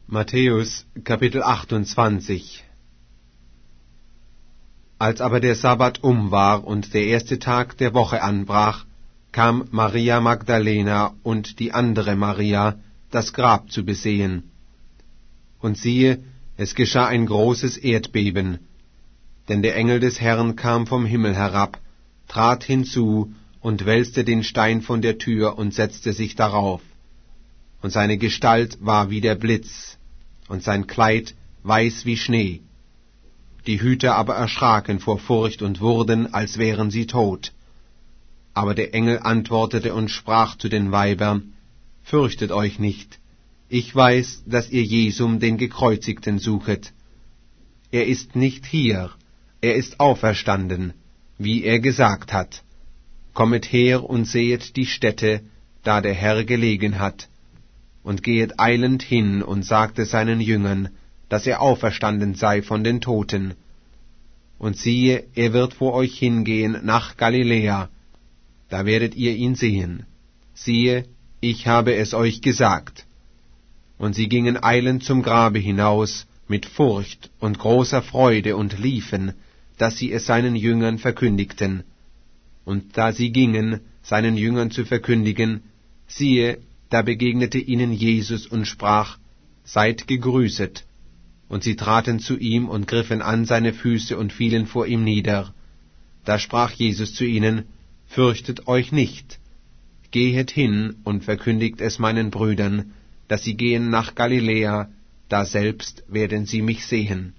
Matthäus, Kapitel 28. Als aber der Sabbat war und der erste Tag der Woche anbrach, kam Maria Magdalena und die andere Maria, das Grab zu besehen. Und siehe, es geschah ein großes Erdbeben, denn der Engel des Herrn kam vom Himmel herab, trat hinzu und wälzte den Stein von der Tür und setzte sich darauf. Und seine Gestalt war wie der Blitz, und sein Kleid weiß wie Schnee. Die Hüter aber erschraken vor Furcht und wurden, als wären sie tot. Aber der Engel antwortete und sprach zu den Weibern: Fürchtet euch nicht, ich weiß, dass ihr Jesum, den Gekreuzigten, suchet. Er ist nicht hier, er ist auferstanden, wie er gesagt hat. Kommet her und sehet die Stätte, da der Herr gelegen hat, und gehet eilend hin und sagte seinen Jüngern, dass er auferstanden sei von den Toten. Und siehe, er wird vor euch hingehen nach Galiläa, da werdet ihr ihn sehen. Siehe, ich habe es euch gesagt. Und sie gingen eilend zum Grabe hinaus, mit Furcht und großer Freude, und liefen, dass sie es seinen Jüngern verkündigten. Und da sie gingen, seinen Jüngern zu verkündigen, siehe, da begegnete ihnen Jesus und sprach: Seid gegrüßet. Und sie traten zu ihm und griffen an seine Füße und fielen vor ihm nieder. Da sprach Jesus zu ihnen: Fürchtet euch nicht. Gehet hin und verkündigt es meinen Brüdern, dass sie gehen nach Galiläa, da selbst werden sie mich sehen.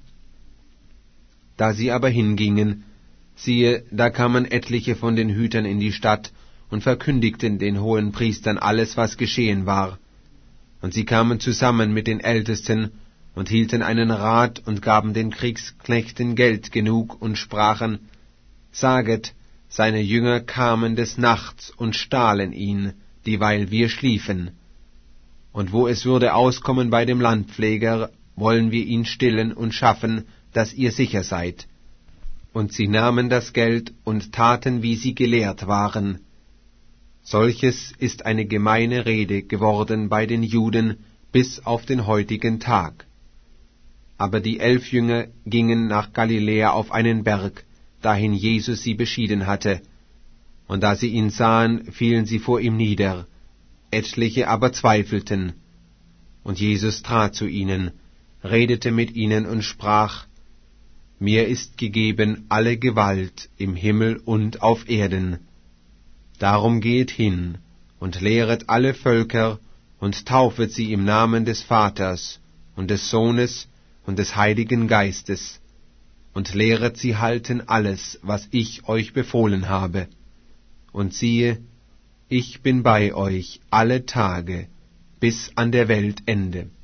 Da sie aber hingingen, siehe, da kamen etliche von den Hütern in die Stadt und verkündigten den Hohenpriestern alles, was geschehen war. Und sie kamen zusammen mit den Ältesten und hielten einen Rat und gaben den Kriegsknechten Geld genug und sprachen: Saget, seine Jünger kamen des Nachts und stahlen ihn, dieweil wir schliefen. Und wo es würde auskommen bei dem Landpfleger, wollen wir ihn stillen und schaffen, dass ihr sicher seid. Und sie nahmen das Geld und taten, wie sie gelehrt waren. Solches ist eine gemeine Rede geworden bei den Juden bis auf den heutigen Tag. Aber die 11 Jünger gingen nach Galiläa auf einen Berg, dahin Jesus sie beschieden hatte. Und da sie ihn sahen, fielen sie vor ihm nieder. Etliche aber zweifelten. Und Jesus trat zu ihnen, redete mit ihnen und sprach: Mir ist gegeben alle Gewalt im Himmel und auf Erden. Darum geht hin und lehret alle Völker und taufet sie im Namen des Vaters und des Sohnes und des Heiligen Geistes und lehret sie halten alles, was ich euch befohlen habe. Und siehe, ich bin bei euch alle Tage bis an der Weltende.